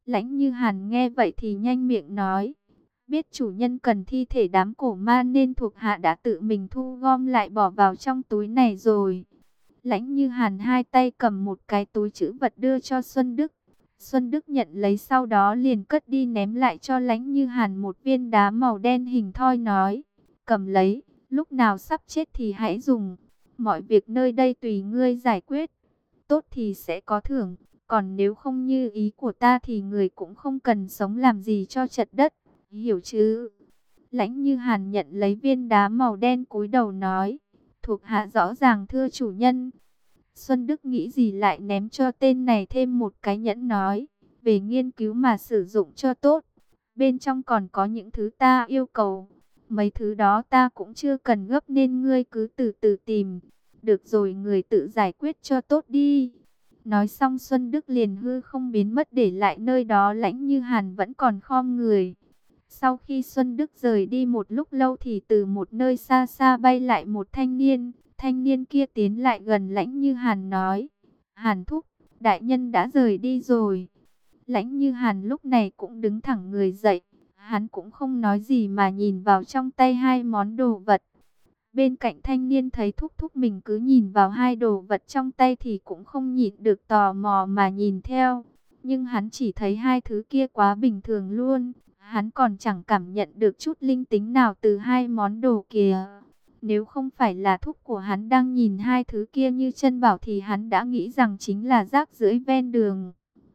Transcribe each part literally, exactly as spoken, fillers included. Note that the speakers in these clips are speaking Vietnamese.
Lãnh Như Hàn nghe vậy thì nhanh miệng nói, biết chủ nhân cần thi thể đám cổ ma nên thuộc hạ đã tự mình thu gom lại bỏ vào trong túi này rồi. Lãnh Như Hàn hai tay cầm một cái túi trữ vật đưa cho Xuân Đức. Xuân Đức nhận lấy sau đó liền cất đi ném lại cho Lãnh Như Hàn một viên đá màu đen hình thoi nói, cầm lấy, lúc nào sắp chết thì hãy dùng. Mọi việc nơi đây tùy ngươi giải quyết. Tốt thì sẽ có thưởng, còn nếu không như ý của ta thì người cũng không cần sống làm gì cho chật đất, hiểu chứ? Lãnh Như Hàn nhận lấy viên đá màu đen cúi đầu nói, thuộc hạ rõ ràng thưa chủ nhân. Xuân Đức nghĩ gì lại ném cho tên này thêm một cái nhẫn nói, về nghiên cứu mà sử dụng cho tốt. Bên trong còn có những thứ ta yêu cầu. Mấy thứ đó ta cũng chưa cần gấp nên ngươi cứ từ từ tìm. Được rồi, người tự giải quyết cho tốt đi. Nói xong Xuân Đức liền hư không biến mất, để lại nơi đó Lãnh Như Hàn vẫn còn khom người. Sau khi Xuân Đức rời đi một lúc lâu thì từ một nơi xa xa bay lại một thanh niên. Thanh niên kia tiến lại gần Lãnh Như Hàn nói, Hàn thúc, đại nhân đã rời đi rồi. Lãnh Như Hàn lúc này cũng đứng thẳng người dậy. Hắn cũng không nói gì mà nhìn vào trong tay hai món đồ vật. Bên cạnh thanh niên thấy thúc thúc mình cứ nhìn vào hai đồ vật trong tay thì cũng không nhịn được tò mò mà nhìn theo. Nhưng hắn chỉ thấy hai thứ kia quá bình thường luôn. Hắn còn chẳng cảm nhận được chút linh tính nào từ hai món đồ kia. Nếu không phải là thúc của hắn đang nhìn hai thứ kia như chân bảo thì hắn đã nghĩ rằng chính là rác rưởi ven đường.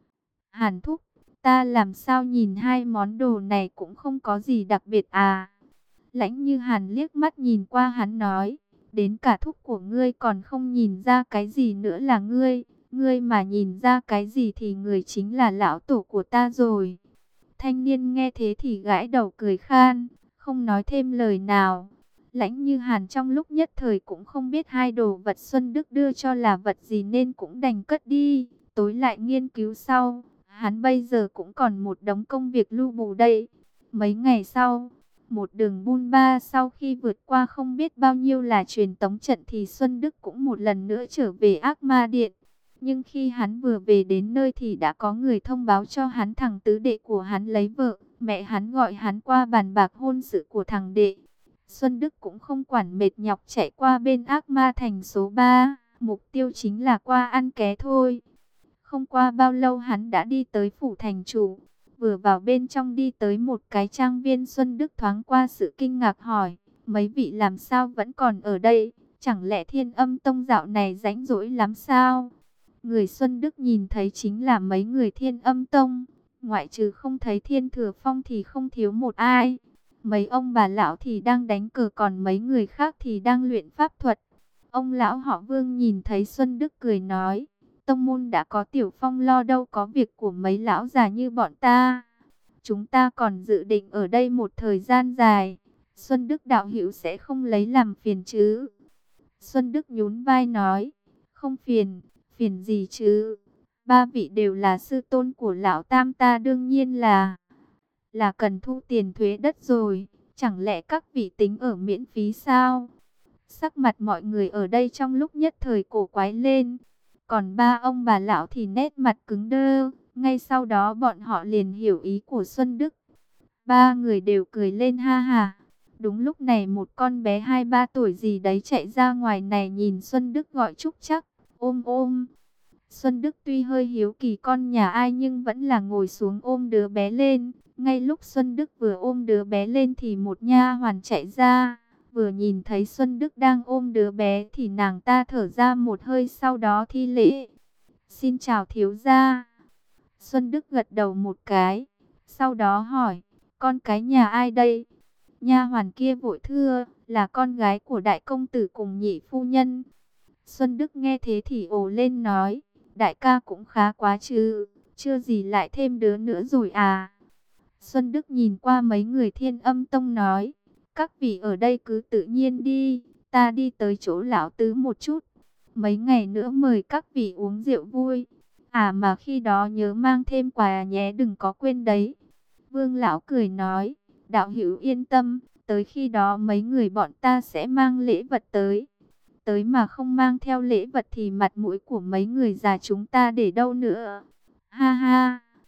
Hàn thúc, ta làm sao nhìn hai món đồ này cũng không có gì đặc biệt à? Lãnh Như Hàn liếc mắt nhìn qua hắn nói, đến cả thúc của ngươi còn không nhìn ra cái gì nữa là ngươi. Ngươi mà nhìn ra cái gì thì người chính là lão tổ của ta rồi. Thanh niên nghe thế thì gãi đầu cười khan, không nói thêm lời nào. Lãnh Như Hàn trong lúc nhất thời cũng không biết hai đồ vật Xuân Đức đưa cho là vật gì nên cũng đành cất đi, tối lại nghiên cứu sau. Hắn bây giờ cũng còn một đống công việc lưu bù đây. Mấy ngày sau, một đường bôn ba sau khi vượt qua không biết bao nhiêu là truyền tống trận thì Xuân Đức cũng một lần nữa trở về Ác Ma Điện. Nhưng khi hắn vừa về đến nơi thì đã có người thông báo cho hắn thằng tứ đệ của hắn lấy vợ. Mẹ hắn gọi hắn qua bàn bạc hôn sự của thằng đệ. Xuân Đức cũng không quản mệt nhọc chạy qua bên Ác Ma Thành số ba. Mục tiêu chính là qua ăn ké thôi. Không qua bao lâu hắn đã đi tới phủ thành chủ. Vừa vào bên trong đi tới một cái trang viên, Xuân Đức thoáng qua sự kinh ngạc hỏi, mấy vị làm sao vẫn còn ở đây? Chẳng lẽ Thiên Âm Tông dạo này rảnh rỗi lắm sao? Người Xuân Đức nhìn thấy chính là mấy người Thiên Âm Tông. Ngoại trừ không thấy Thiên Thừa Phong thì không thiếu một ai. Mấy ông bà lão thì đang đánh cờ, còn mấy người khác thì đang luyện pháp thuật. Ông lão họ Vương nhìn thấy Xuân Đức cười nói, tông môn đã có Tiểu Phong lo, đâu có việc của mấy lão già như bọn ta. Chúng ta còn dự định ở đây một thời gian dài. Xuân Đức đạo hữu sẽ không lấy làm phiền chứ? Xuân Đức nhún vai nói, không phiền, phiền gì chứ? Ba vị đều là sư tôn của lão tam, ta đương nhiên là là cần thu tiền thuế đất rồi. Chẳng lẽ các vị tính ở miễn phí sao? Sắc mặt mọi người ở đây trong lúc nhất thời cổ quái lên. Còn ba ông bà lão thì nét mặt cứng đơ. Ngay sau đó bọn họ liền hiểu ý của Xuân Đức. Ba người đều cười lên ha ha. Đúng lúc này một con bé hai ba tuổi gì đấy chạy ra ngoài này, nhìn Xuân Đức gọi Trúc Trắc, ôm ôm. Xuân Đức tuy hơi hiếu kỳ con nhà ai nhưng vẫn là ngồi xuống ôm đứa bé lên. Ngay lúc Xuân Đức vừa ôm đứa bé lên thì một nha hoàn chạy ra. Vừa nhìn thấy Xuân Đức đang ôm đứa bé thì nàng ta thở ra một hơi, sau đó thi lễ. Xin chào thiếu gia. Xuân Đức gật đầu một cái. Sau đó hỏi, con cái nhà ai đây? Nha hoàn kia vội thưa, là con gái của đại công tử cùng nhị phu nhân. Xuân Đức nghe thế thì ồ lên nói, đại ca cũng khá quá chứ, chưa gì lại thêm đứa nữa rồi à. Xuân Đức nhìn qua mấy người Thiên Âm Tông nói, các vị ở đây cứ tự nhiên đi, ta đi tới chỗ lão tứ một chút. Mấy ngày nữa mời các vị uống rượu vui. À mà khi đó nhớ mang thêm quà nhé, đừng có quên đấy. Vương lão cười nói, đạo hữu yên tâm, tới khi đó mấy người bọn ta sẽ mang lễ vật tới. Tới mà không mang theo lễ vật thì mặt mũi của mấy người già chúng ta để đâu nữa. Ha ha.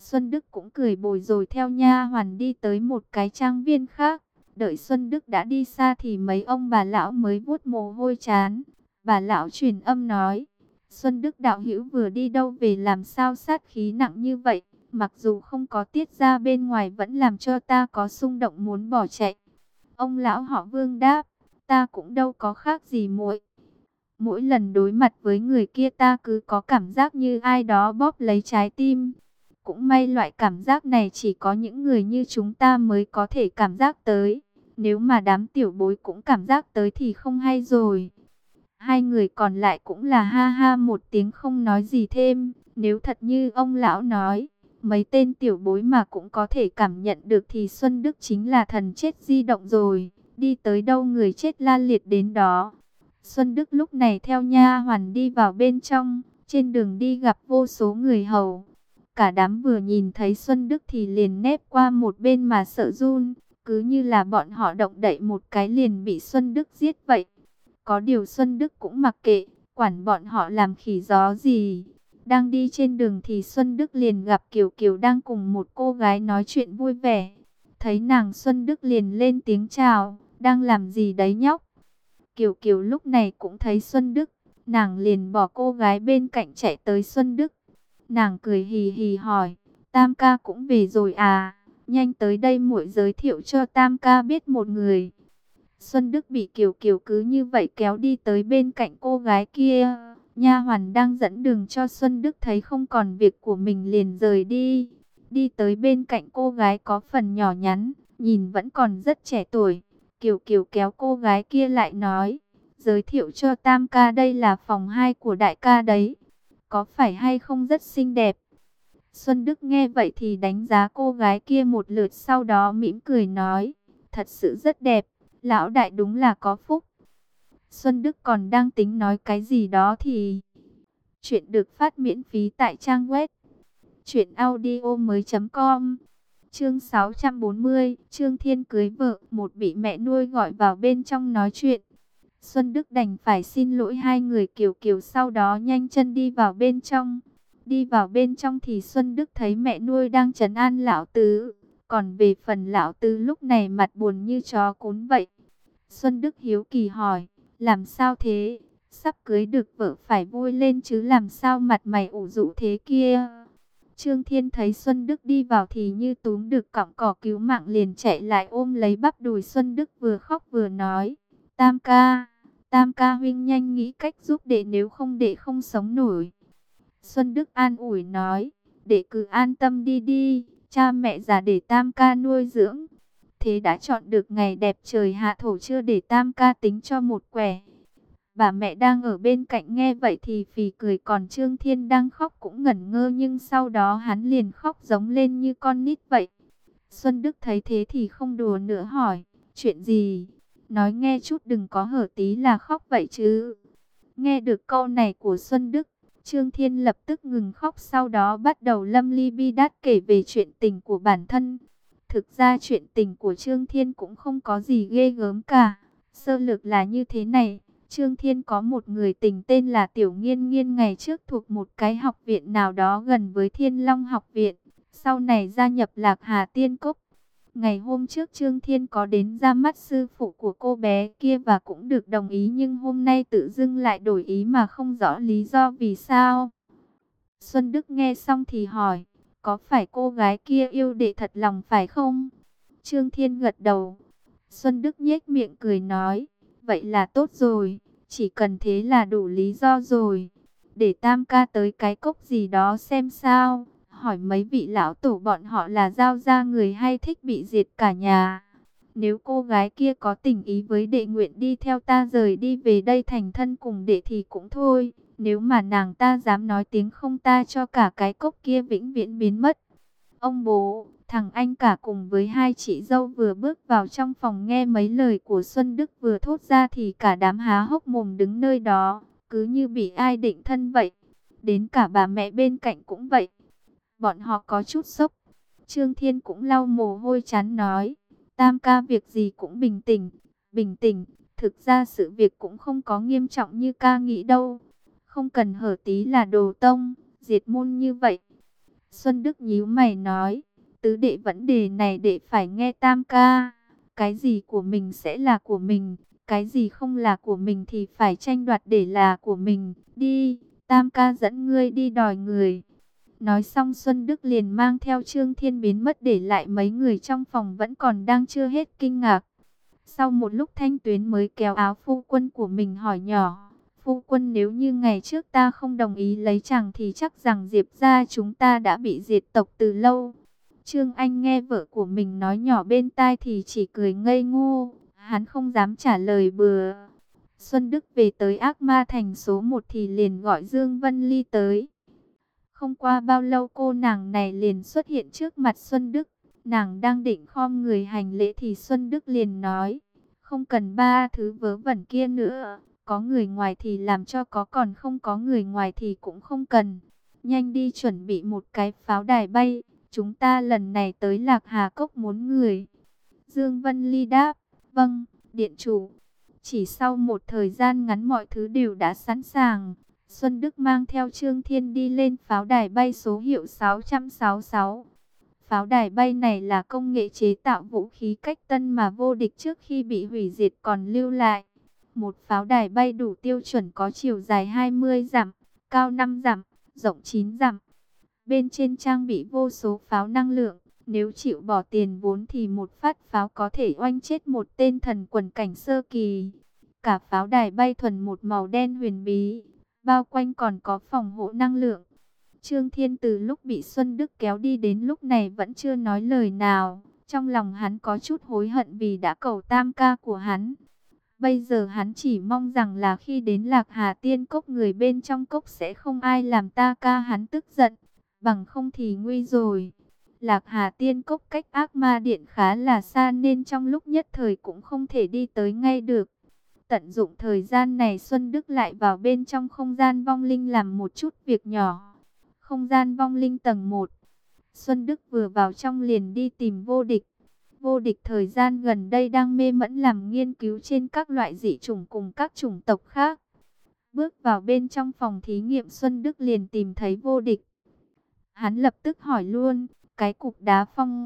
Xuân Đức cũng cười bồi rồi theo nha hoàn đi tới một cái trang viên khác. Đợi Xuân Đức đã đi xa thì mấy ông bà lão mới vuốt mồ hôi trán. Bà lão truyền âm nói, Xuân Đức đạo hữu vừa đi đâu về làm sao sát khí nặng như vậy, mặc dù không có tiết ra bên ngoài vẫn làm cho ta có xung động muốn bỏ chạy. Ông lão họ Vương đáp, ta cũng đâu có khác gì muội. Mỗi lần đối mặt với người kia ta cứ có cảm giác như ai đó bóp lấy trái tim. Cũng may loại cảm giác này chỉ có những người như chúng ta mới có thể cảm giác tới. Nếu mà đám tiểu bối cũng cảm giác tới thì không hay rồi. Hai người còn lại cũng là ha ha một tiếng không nói gì thêm. Nếu thật như ông lão nói, mấy tên tiểu bối mà cũng có thể cảm nhận được thì Xuân Đức chính là thần chết di động rồi. Đi tới đâu người chết la liệt đến đó. Xuân Đức lúc này theo nha hoàn đi vào bên trong, trên đường đi gặp vô số người hầu. Cả đám vừa nhìn thấy Xuân Đức thì liền nép qua một bên mà sợ run, cứ như là bọn họ động đậy một cái liền bị Xuân Đức giết vậy. Có điều Xuân Đức cũng mặc kệ, quản bọn họ làm khỉ gió gì. Đang đi trên đường thì Xuân Đức liền gặp Kiều Kiều đang cùng một cô gái nói chuyện vui vẻ. Thấy nàng Xuân Đức liền lên tiếng chào, đang làm gì đấy nhóc? Kiều Kiều lúc này cũng thấy Xuân Đức, nàng liền bỏ cô gái bên cạnh chạy tới Xuân Đức. Nàng cười hì hì hỏi, Tam ca cũng về rồi à, nhanh tới đây muội giới thiệu cho Tam ca biết một người. Xuân Đức bị Kiều Kiều cứ như vậy kéo đi tới bên cạnh cô gái kia. Nha hoàn đang dẫn đường cho Xuân Đức thấy không còn việc của mình liền rời đi. Đi tới bên cạnh cô gái có phần nhỏ nhắn, nhìn vẫn còn rất trẻ tuổi. Kiều Kiều kéo cô gái kia lại nói, giới thiệu cho Tam ca đây là phòng hai của đại ca đấy. Có phải hay không rất xinh đẹp? Xuân Đức nghe vậy thì đánh giá cô gái kia một lượt, sau đó mỉm cười nói, thật sự rất đẹp, lão đại đúng là có phúc. Xuân Đức còn đang tính nói cái gì đó thì chuyện được phát miễn phí tại trang web truyện audio mới chấm com. Chương sáu trăm bốn mươi, Trương Thiên cưới vợ, một bị mẹ nuôi gọi vào bên trong nói chuyện. Xuân Đức đành phải xin lỗi hai người Kiều Kiều, sau đó nhanh chân đi vào bên trong. Đi vào bên trong thì Xuân Đức thấy mẹ nuôi đang trấn an lão tứ. Còn về phần lão tứ lúc này mặt buồn như chó cún vậy. Xuân Đức hiếu kỳ hỏi, làm sao thế? Sắp cưới được vợ phải vui lên chứ làm sao mặt mày ủ rũ thế kia? Trương Thiên thấy Xuân Đức đi vào thì như túm được cọng cỏ cứu mạng liền chạy lại ôm lấy bắp đùi Xuân Đức, vừa khóc vừa nói, Tam ca, Tam ca huynh nhanh nghĩ cách giúp đệ, nếu không đệ không sống nổi. Xuân Đức an ủi nói, đệ cứ an tâm đi đi, cha mẹ già để Tam ca nuôi dưỡng. Thế đã chọn được ngày đẹp trời hạ thổ chưa để Tam ca tính cho một quẻ? Bà mẹ đang ở bên cạnh nghe vậy thì phì cười, còn Trương Thiên đang khóc cũng ngẩn ngơ, nhưng sau đó hắn liền khóc giống lên như con nít vậy. Xuân Đức thấy thế thì không đùa nữa hỏi, chuyện gì? Nói nghe chút, đừng có hở tí là khóc vậy chứ. Nghe được câu này của Xuân Đức, Trương Thiên lập tức ngừng khóc, sau đó bắt đầu lâm ly bi đát kể về chuyện tình của bản thân. Thực ra chuyện tình của Trương Thiên cũng không có gì ghê gớm cả. Sơ lược là như thế này. Trương Thiên có một người tình tên là Tiểu Nghiên Nghiên, ngày trước thuộc một cái học viện nào đó gần với Thiên Long học viện. Sau này gia nhập Lạc Hà Tiên Cốc. Ngày hôm trước Trương Thiên có đến ra mắt sư phụ của cô bé kia và cũng được đồng ý, nhưng hôm nay tự dưng lại đổi ý mà không rõ lý do vì sao. Xuân Đức nghe xong thì hỏi, có phải cô gái kia yêu đệ thật lòng phải không? Trương Thiên gật đầu. Xuân Đức nhếch miệng cười nói, vậy là tốt rồi, chỉ cần thế là đủ lý do rồi. Để Tam ca tới cái cốc gì đó xem sao, hỏi mấy vị lão tổ bọn họ là giao ra người hay thích bị diệt cả nhà. Nếu cô gái kia có tình ý với đệ, nguyện đi theo ta rời đi về đây thành thân cùng đệ thì cũng thôi. Nếu mà nàng ta dám nói tiếng không, ta cho cả cái cốc kia vĩnh viễn biến mất. Ông bố, thằng anh cả cùng với hai chị dâu vừa bước vào trong phòng, nghe mấy lời của Xuân Đức vừa thốt ra thì cả đám há hốc mồm đứng nơi đó, cứ như bị ai định thân vậy. Đến cả bà mẹ bên cạnh cũng vậy. Bọn họ có chút sốc. Trương Thiên cũng lau mồ hôi chán nói, Tam ca việc gì cũng bình tĩnh, bình tĩnh. Thực ra sự việc cũng không có nghiêm trọng như ca nghĩ đâu. Không cần hở tí là đồ tông, diệt môn như vậy. Xuân Đức nhíu mày nói, tứ đệ vấn đề này đệ phải nghe tam ca. Cái gì của mình sẽ là của mình, cái gì không là của mình thì phải tranh đoạt để là của mình. Đi, tam ca dẫn ngươi đi đòi người. Nói xong Xuân Đức liền mang theo Trương Thiên biến mất, để lại mấy người trong phòng vẫn còn đang chưa hết kinh ngạc. Sau một lúc Thanh Tuyến mới kéo áo phu quân của mình hỏi nhỏ, phu quân nếu như ngày trước ta không đồng ý lấy chàng thì chắc rằng Diệp gia chúng ta đã bị diệt tộc từ lâu. Trương Anh nghe vợ của mình nói nhỏ bên tai thì chỉ cười ngây ngô, hắn không dám trả lời bừa. Xuân Đức về tới Ác Ma Thành số một thì liền gọi Dương Vân Ly tới. Không qua bao lâu cô nàng này liền xuất hiện trước mặt Xuân Đức. Nàng đang định khom người hành lễ thì Xuân Đức liền nói, không cần ba thứ vớ vẩn kia nữa. Có người ngoài thì làm cho có, còn không có người ngoài thì cũng không cần. Nhanh đi chuẩn bị một cái pháo đài bay. Chúng ta lần này tới Lạc Hà Cốc muốn người. Dương Vân Ly đáp, vâng, điện chủ. Chỉ sau một thời gian ngắn mọi thứ đều đã sẵn sàng. Xuân Đức mang theo Trương Thiên đi lên pháo đài bay số hiệu sáu sáu sáu. Pháo đài bay này là công nghệ chế tạo vũ khí cách tân mà vô địch trước khi bị hủy diệt còn lưu lại. Một pháo đài bay đủ tiêu chuẩn có chiều dài hai mươi dặm, cao năm dặm, rộng chín dặm. Bên trên trang bị vô số pháo năng lượng. Nếu chịu bỏ tiền vốn thì một phát pháo có thể oanh chết một tên thần quần cảnh sơ kỳ. Cả pháo đài bay thuần một màu đen huyền bí, bao quanh còn có phòng hộ năng lượng. Trương Thiên từ lúc bị Xuân Đức kéo đi đến lúc này vẫn chưa nói lời nào. Trong lòng hắn có chút hối hận vì đã cầu tam ca của hắn. Bây giờ hắn chỉ mong rằng là khi đến Lạc Hà Tiên Cốc người bên trong cốc sẽ không ai làm ta ca hắn tức giận. Bằng không thì nguy rồi. Lạc Hà Tiên Cốc cách Ác Ma Điện khá là xa nên trong lúc nhất thời cũng không thể đi tới ngay được. Tận dụng thời gian này Xuân Đức lại vào bên trong không gian vong linh làm một chút việc nhỏ. Không gian vong linh tầng một. Xuân Đức vừa vào trong liền đi tìm vô địch. Vô địch thời gian gần đây đang mê mẩn làm nghiên cứu trên các loại dị chủng cùng các chủng tộc khác. Bước vào bên trong phòng thí nghiệm Xuân Đức liền tìm thấy vô địch. Hắn lập tức hỏi luôn, cái cục đá phong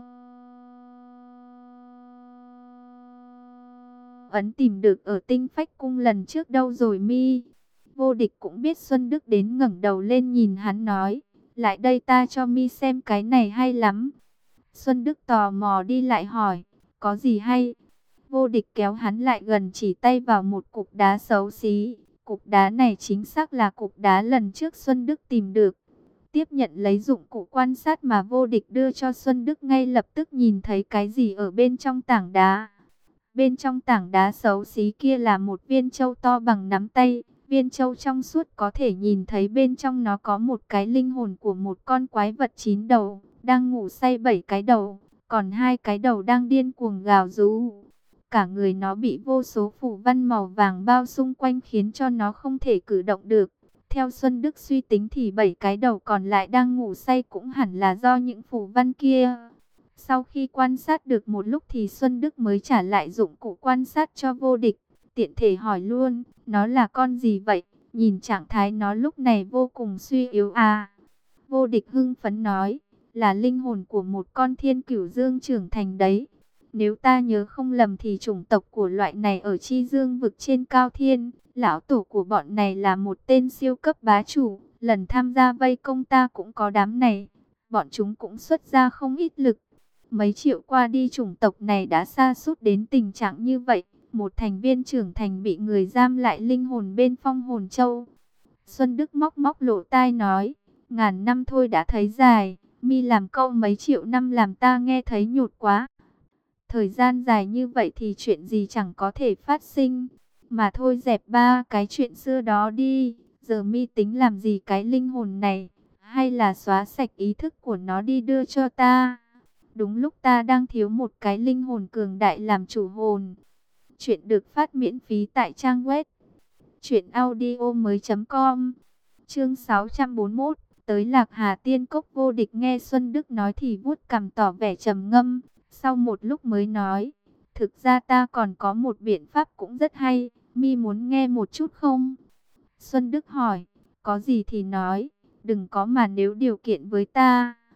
ấn tìm được ở Tinh Phách Cung lần trước đâu rồi mi? Vô địch cũng biết Xuân Đức đến, ngẩng đầu lên nhìn hắn nói, lại đây ta cho mi xem cái này hay lắm. Xuân Đức tò mò đi lại hỏi, có gì hay? Vô địch kéo hắn lại gần chỉ tay vào một cục đá xấu xí. Cục đá này chính xác là cục đá lần trước Xuân Đức tìm được. Tiếp nhận lấy dụng cụ quan sát mà vô địch đưa cho Xuân Đức, ngay lập tức nhìn thấy cái gì ở bên trong tảng đá. Bên trong tảng đá xấu xí kia là một viên châu to bằng nắm tay. Viên châu trong suốt, có thể nhìn thấy bên trong nó có một cái linh hồn của một con quái vật chín đầu, đang ngủ say bảy cái đầu, còn hai cái đầu đang điên cuồng gào rú. Cả người nó bị vô số phù văn màu vàng bao xung quanh khiến cho nó không thể cử động được. Theo Xuân Đức suy tính thì bảy cái đầu còn lại đang ngủ say cũng hẳn là do những phù văn kia. Sau khi quan sát được một lúc thì Xuân Đức mới trả lại dụng cụ quan sát cho vô địch. Tiện thể hỏi luôn, nó là con gì vậy? Nhìn trạng thái nó lúc này vô cùng suy yếu à. Vô địch hưng phấn nói, là linh hồn của một con thiên cửu dương trưởng thành đấy. Nếu ta nhớ không lầm thì chủng tộc của loại này ở Chi Dương vực trên Cao Thiên. Lão tổ của bọn này là một tên siêu cấp bá chủ. Lần tham gia vây công ta cũng có đám này. Bọn chúng cũng xuất ra không ít lực. Mấy triệu qua đi chủng tộc này đã sa sút đến tình trạng như vậy. Một thành viên trưởng thành bị người giam lại linh hồn bên Phong Hồn Châu. Xuân Đức móc móc lỗ tai nói, ngàn năm thôi đã thấy dài, mi làm câu mấy triệu năm làm ta nghe thấy nhột quá. Thời gian dài như vậy thì chuyện gì chẳng có thể phát sinh. Mà thôi dẹp ba cái chuyện xưa đó đi. Giờ mi tính làm gì cái linh hồn này? Hay là xóa sạch ý thức của nó đi đưa cho ta? Đúng lúc ta đang thiếu một cái linh hồn cường đại làm chủ hồn. Chuyện được phát miễn phí tại trang web truyện audio mới chấm com. Chương sáu trăm bốn mươi mốt. Tới Lạc Hà Tiên Cốc. Vô địch nghe Xuân Đức nói thì vuốt cằm tỏ vẻ trầm ngâm. Sau một lúc mới nói, thực ra ta còn có một biện pháp cũng rất hay, mi muốn nghe một chút không? Xuân Đức hỏi, có gì thì nói, đừng có mà nếu điều kiện với ta.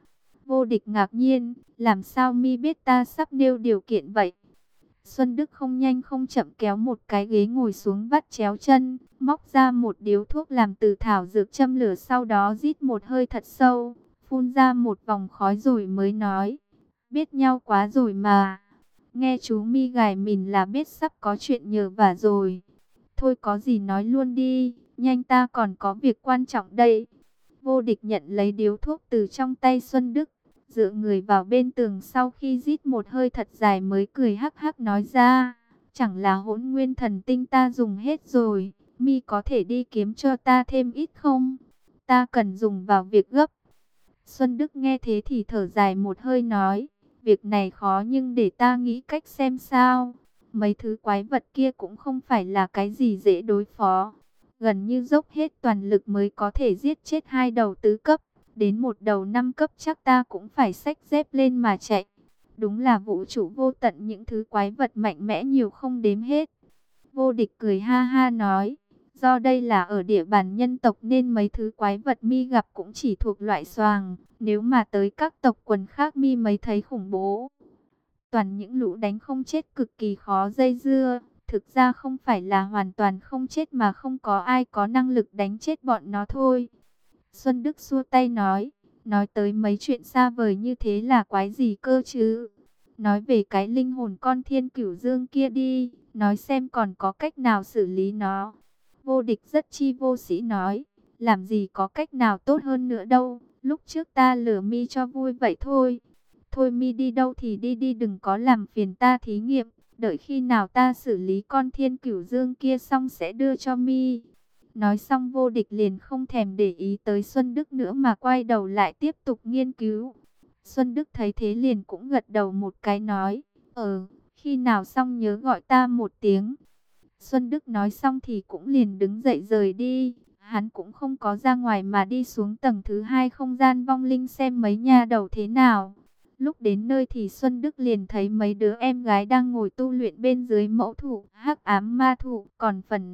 Vô Địch ngạc nhiên, làm sao mi biết ta sắp nêu điều kiện vậy? Xuân Đức không nhanh không chậm kéo một cái ghế ngồi xuống vắt chéo chân, móc ra một điếu thuốc làm từ thảo dược châm lửa, sau đó rít một hơi thật sâu, phun ra một vòng khói rồi mới nói, biết nhau quá rồi mà. Nghe chú mi gài mìn là biết sắp có chuyện nhờ vả rồi. Thôi có gì nói luôn đi, nhanh ta còn có việc quan trọng đây. Vô Địch nhận lấy điếu thuốc từ trong tay Xuân Đức, dựa người vào bên tường, sau khi rít một hơi thật dài mới cười hắc hắc nói ra, chẳng là hỗn nguyên thần tinh ta dùng hết rồi, mi có thể đi kiếm cho ta thêm ít không? Ta cần dùng vào việc gấp. Xuân Đức nghe thế thì thở dài một hơi nói, việc này khó nhưng để ta nghĩ cách xem sao. Mấy thứ quái vật kia cũng không phải là cái gì dễ đối phó. Gần như dốc hết toàn lực mới có thể giết chết hai đầu tứ cấp. Đến một đầu năm cấp chắc ta cũng phải xách dép lên mà chạy. Đúng là vũ trụ vô tận, những thứ quái vật mạnh mẽ nhiều không đếm hết. Vô Địch cười ha ha nói, do đây là ở địa bàn nhân tộc nên mấy thứ quái vật mi gặp cũng chỉ thuộc loại xoàng. Nếu mà tới các tộc quần khác mi mới thấy khủng bố. Toàn những lũ đánh không chết cực kỳ khó dây dưa. Thực ra không phải là hoàn toàn không chết mà không có ai có năng lực đánh chết bọn nó thôi. Xuân Đức xua tay nói, nói tới mấy chuyện xa vời như thế là quái gì cơ chứ? Nói về cái linh hồn con thiên cửu dương kia đi, nói xem còn có cách nào xử lý nó. Vô Địch rất chi vô sĩ nói, làm gì có cách nào tốt hơn nữa đâu, lúc trước ta lừa mi cho vui vậy thôi. Thôi mi đi đâu thì đi đi, đừng có làm phiền ta thí nghiệm, đợi khi nào ta xử lý con thiên cửu dương kia xong sẽ đưa cho mi. Nói xong Vô Địch liền không thèm để ý tới Xuân Đức nữa mà quay đầu lại tiếp tục nghiên cứu. Xuân Đức thấy thế liền cũng gật đầu một cái nói, ờ, khi nào xong nhớ gọi ta một tiếng. Xuân Đức nói xong thì cũng liền đứng dậy rời đi. Hắn cũng không có ra ngoài mà đi xuống tầng thứ hai không gian vong linh xem mấy nha đầu thế nào. Lúc đến nơi thì Xuân Đức liền thấy mấy đứa em gái đang ngồi tu luyện bên dưới mẫu thụ hắc ám ma thụ, còn phần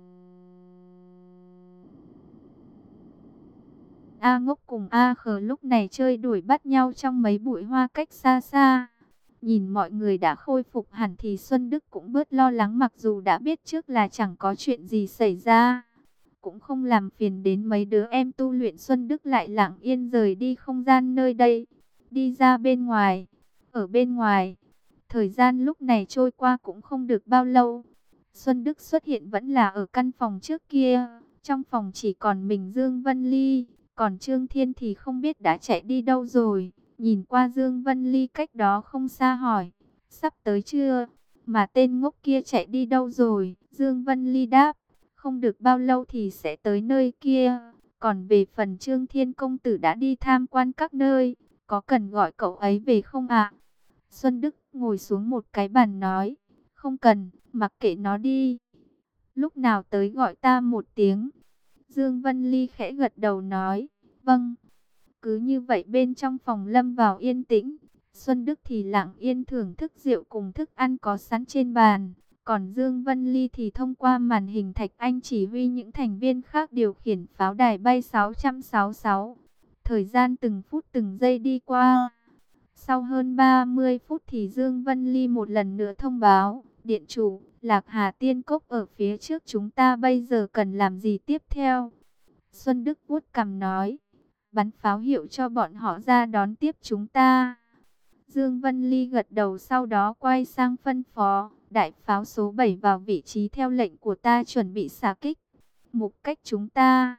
A Ngốc cùng A Khờ lúc này chơi đuổi bắt nhau trong mấy bụi hoa cách xa xa. Nhìn mọi người đã khôi phục hẳn thì Xuân Đức cũng bớt lo lắng, mặc dù đã biết trước là chẳng có chuyện gì xảy ra. Cũng không làm phiền đến mấy đứa em tu luyện, Xuân Đức lại lặng yên rời đi không gian nơi đây. Đi ra bên ngoài, ở bên ngoài, thời gian lúc này trôi qua cũng không được bao lâu. Xuân Đức xuất hiện vẫn là ở căn phòng trước kia, trong phòng chỉ còn mình Dương Vân Ly, còn Trương Thiên thì không biết đã chạy đi đâu rồi. Nhìn qua Dương Vân Ly cách đó không xa hỏi, sắp tới chưa? Mà tên ngốc kia chạy đi đâu rồi? Dương Vân Ly đáp, không được bao lâu thì sẽ tới nơi kia. Còn về phần Trương Thiên công tử đã đi tham quan các nơi, có cần gọi cậu ấy về không ạ? Xuân Đức ngồi xuống một cái bàn nói, không cần, mặc kệ nó đi. Lúc nào tới gọi ta một tiếng. Dương Vân Ly khẽ gật đầu nói, vâng. Cứ như vậy bên trong phòng lâm vào yên tĩnh. Xuân Đức thì lặng yên thưởng thức rượu cùng thức ăn có sẵn trên bàn. Còn Dương Vân Ly thì thông qua màn hình thạch anh chỉ huy những thành viên khác điều khiển pháo đài bay sáu sáu sáu. Thời gian từng phút từng giây đi qua. Sau hơn ba mươi phút thì Dương Vân Ly một lần nữa thông báo, điện chủ, Lạc Hà Tiên Cốc ở phía trước chúng ta bây giờ cần làm gì tiếp theo? Xuân Đức vuốt cằm nói, bắn pháo hiệu cho bọn họ ra đón tiếp chúng ta. Dương Vân Ly gật đầu, sau đó quay sang phân phó, đại pháo số bảy vào vị trí theo lệnh của ta, chuẩn bị xạ kích. Mục cách chúng ta.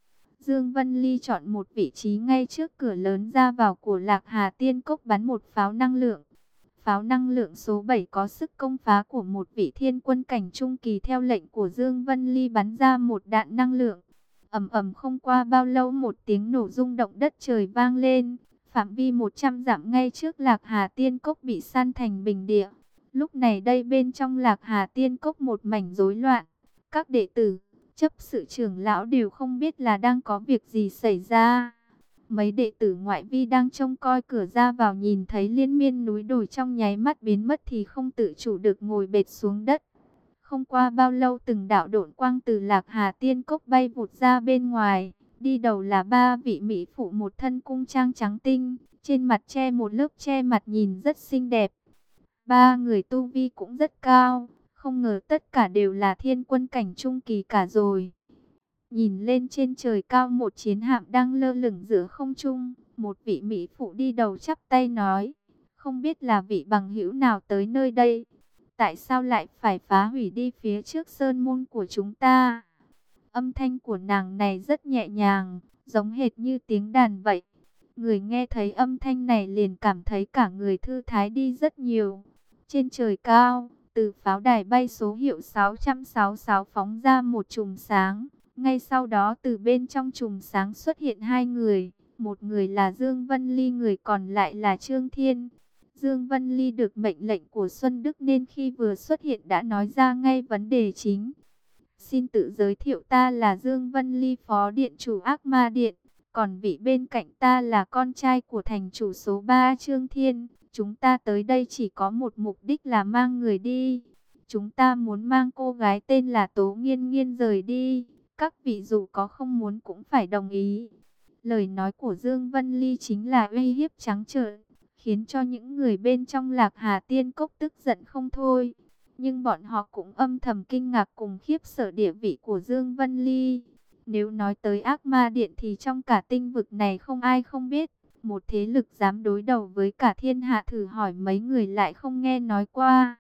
Dương Vân Ly chọn một vị trí ngay trước cửa lớn ra vào của Lạc Hà Tiên Cốc, bắn một pháo năng lượng. Pháo năng lượng số bảy có sức công phá của một vị thiên quân cảnh trung kỳ, theo lệnh của Dương Vân Ly bắn ra một đạn năng lượng. Ầm ầm, không qua bao lâu một tiếng nổ rung động đất trời vang lên. Phạm vi một trăm dặm ngay trước Lạc Hà Tiên Cốc bị san thành bình địa. Lúc này đây bên trong Lạc Hà Tiên Cốc một mảnh rối loạn. Các đệ tử, chấp sự, trưởng lão đều không biết là đang có việc gì xảy ra. Mấy đệ tử ngoại vi đang trông coi cửa ra vào nhìn thấy liên miên núi đồi trong nháy mắt biến mất thì không tự chủ được ngồi bệt xuống đất. Không qua bao lâu từng đạo độn quang từ Lạc Hà Tiên Cốc bay vụt ra bên ngoài. Đi đầu là ba vị mỹ phụ một thân cung trang trắng tinh, trên mặt che một lớp che mặt nhìn rất xinh đẹp. Ba người tu vi cũng rất cao, không ngờ tất cả đều là thiên quân cảnh trung kỳ cả rồi. Nhìn lên trên trời cao một chiến hạm đang lơ lửng giữa không trung, một vị mỹ phụ đi đầu chắp tay nói, không biết là vị bằng hữu nào tới nơi đây, tại sao lại phải phá hủy đi phía trước sơn môn của chúng ta. Âm thanh của nàng này rất nhẹ nhàng, giống hệt như tiếng đàn vậy. Người nghe thấy âm thanh này liền cảm thấy cả người thư thái đi rất nhiều. Trên trời cao, từ pháo đài bay số hiệu sáu sáu sáu phóng ra một chùm sáng. Ngay sau đó từ bên trong chùm sáng xuất hiện hai người. Một người là Dương Vân Ly, người còn lại là Trương Thiên. Dương Vân Ly được mệnh lệnh của Xuân Đức nên khi vừa xuất hiện đã nói ra ngay vấn đề chính. Xin tự giới thiệu, ta là Dương Vân Ly, phó điện chủ Ác Ma Điện. Còn vị bên cạnh ta là con trai của thành chủ số ba Trương Thiên. Chúng ta tới đây chỉ có một mục đích là mang người đi. Chúng ta muốn mang cô gái tên là Tố Nghiên Nghiên rời đi. Các vị dù có không muốn cũng phải đồng ý. Lời nói của Dương Vân Ly chính là uy hiếp trắng trợn, khiến cho những người bên trong Lạc Hà Tiên Cốc tức giận không thôi. Nhưng bọn họ cũng âm thầm kinh ngạc cùng khiếp sợ địa vị của Dương Vân Ly. Nếu nói tới Ác Ma Điện thì trong cả tinh vực này không ai không biết. Một thế lực dám đối đầu với cả thiên hạ, thử hỏi mấy người lại không nghe nói qua.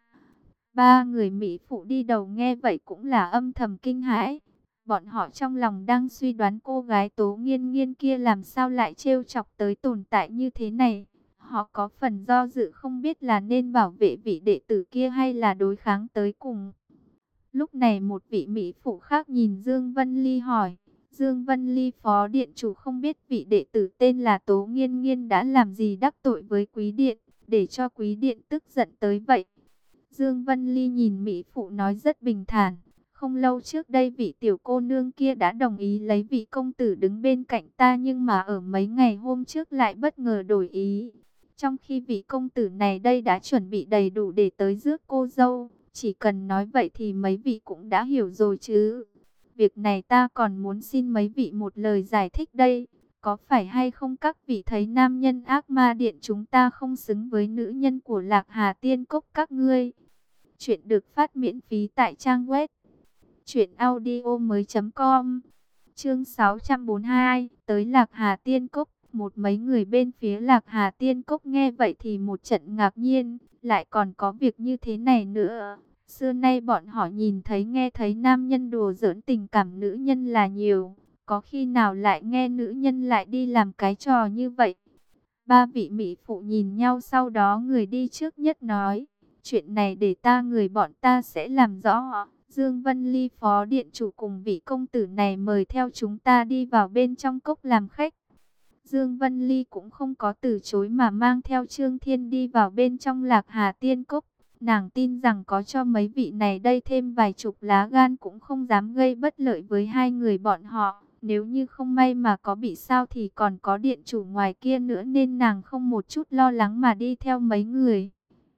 Ba người mỹ phụ đi đầu nghe vậy cũng là âm thầm kinh hãi. Bọn họ trong lòng đang suy đoán cô gái Tố Nghiên Nghiên kia làm sao lại trêu chọc tới tồn tại như thế này. Họ có phần do dự không biết là nên bảo vệ vị đệ tử kia hay là đối kháng tới cùng. Lúc này một vị mỹ phụ khác nhìn Dương Vân Ly hỏi, Dương Vân Ly phó điện chủ, không biết vị đệ tử tên là Tố Nghiên Nghiên đã làm gì đắc tội với quý điện, để cho quý điện tức giận tới vậy. Dương Vân Ly nhìn mỹ phụ nói rất bình thản, không lâu trước đây vị tiểu cô nương kia đã đồng ý lấy vị công tử đứng bên cạnh ta, nhưng mà ở mấy ngày hôm trước lại bất ngờ đổi ý. Trong khi vị công tử này đây đã chuẩn bị đầy đủ để tới rước cô dâu, chỉ cần nói vậy thì mấy vị cũng đã hiểu rồi chứ. Việc này ta còn muốn xin mấy vị một lời giải thích đây. Có phải hay không các vị thấy nam nhân Ác Ma Điện chúng ta không xứng với nữ nhân của Lạc Hà Tiên Cốc các ngươi? Chuyện được phát miễn phí tại trang web truyện audio mới chấm com. Chương sáu trăm bốn mươi hai, tới Lạc Hà Tiên Cốc. Một mấy người bên phía Lạc Hà Tiên Cốc nghe vậy thì một trận ngạc nhiên, lại còn có việc như thế này nữa. Xưa nay bọn họ nhìn thấy nghe thấy nam nhân đùa giỡn tình cảm nữ nhân là nhiều, có khi nào lại nghe nữ nhân lại đi làm cái trò như vậy. Ba vị mỹ phụ nhìn nhau, sau đó người đi trước nhất nói, chuyện này để ta người bọn ta sẽ làm rõ. Dương Vân Ly phó điện chủ cùng vị công tử này mời theo chúng ta đi vào bên trong cốc làm khách. Dương Vân Ly cũng không có từ chối mà mang theo Trương Thiên đi vào bên trong Lạc Hà Tiên Cốc. Nàng tin rằng có cho mấy vị này đây thêm vài chục lá gan cũng không dám gây bất lợi với hai người bọn họ. Nếu như không may mà có bị sao thì còn có điện chủ ngoài kia nữa, nên nàng không một chút lo lắng mà đi theo mấy người.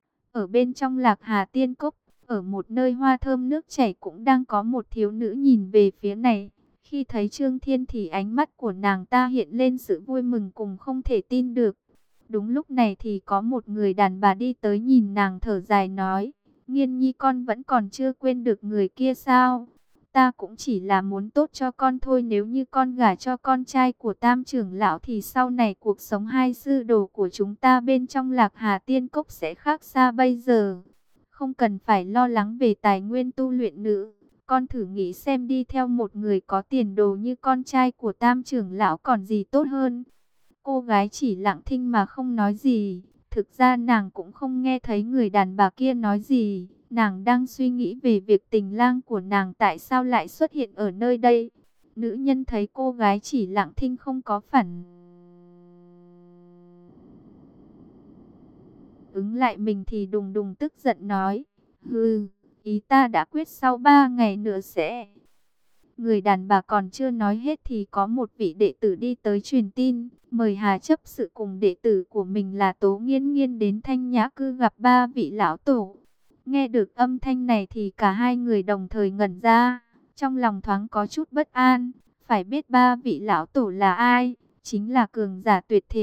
Ở bên trong Lạc Hà Tiên Cốc, ở một nơi hoa thơm nước chảy cũng đang có một thiếu nữ nhìn về phía này. Khi thấy Trương Thiên thì ánh mắt của nàng ta hiện lên sự vui mừng cùng không thể tin được. Đúng lúc này thì có một người đàn bà đi tới nhìn nàng thở dài nói, Nghiên Nhi, con vẫn còn chưa quên được người kia sao? Ta cũng chỉ là muốn tốt cho con thôi, nếu như con gả cho con trai của Tam trưởng lão thì sau này cuộc sống hai sư đồ của chúng ta bên trong Lạc Hà Tiên Cốc sẽ khác xa bây giờ. Không cần phải lo lắng về tài nguyên tu luyện nữa. Con thử nghĩ xem, đi theo một người có tiền đồ như con trai của Tam trưởng lão còn gì tốt hơn. Cô gái chỉ lặng thinh mà không nói gì. Thực ra nàng cũng không nghe thấy người đàn bà kia nói gì. Nàng đang suy nghĩ về việc tình lang của nàng tại sao lại xuất hiện ở nơi đây. Nữ nhân thấy cô gái chỉ lặng thinh không có phản ứng lại mình thì đùng đùng tức giận nói, hừ, ý ta đã quyết sau ba ngày nữa sẽ. Người đàn bà còn chưa nói hết thì có một vị đệ tử đi tới truyền tin, mời Hà chấp sự cùng đệ tử của mình là Tố Nghiên Nghiên đến Thanh Nhã Cư gặp ba vị lão tổ. Nghe được âm thanh này thì cả hai người đồng thời ngẩn ra, trong lòng thoáng có chút bất an. Phải biết ba vị lão tổ là ai? Chính là cường giả tuyệt thế,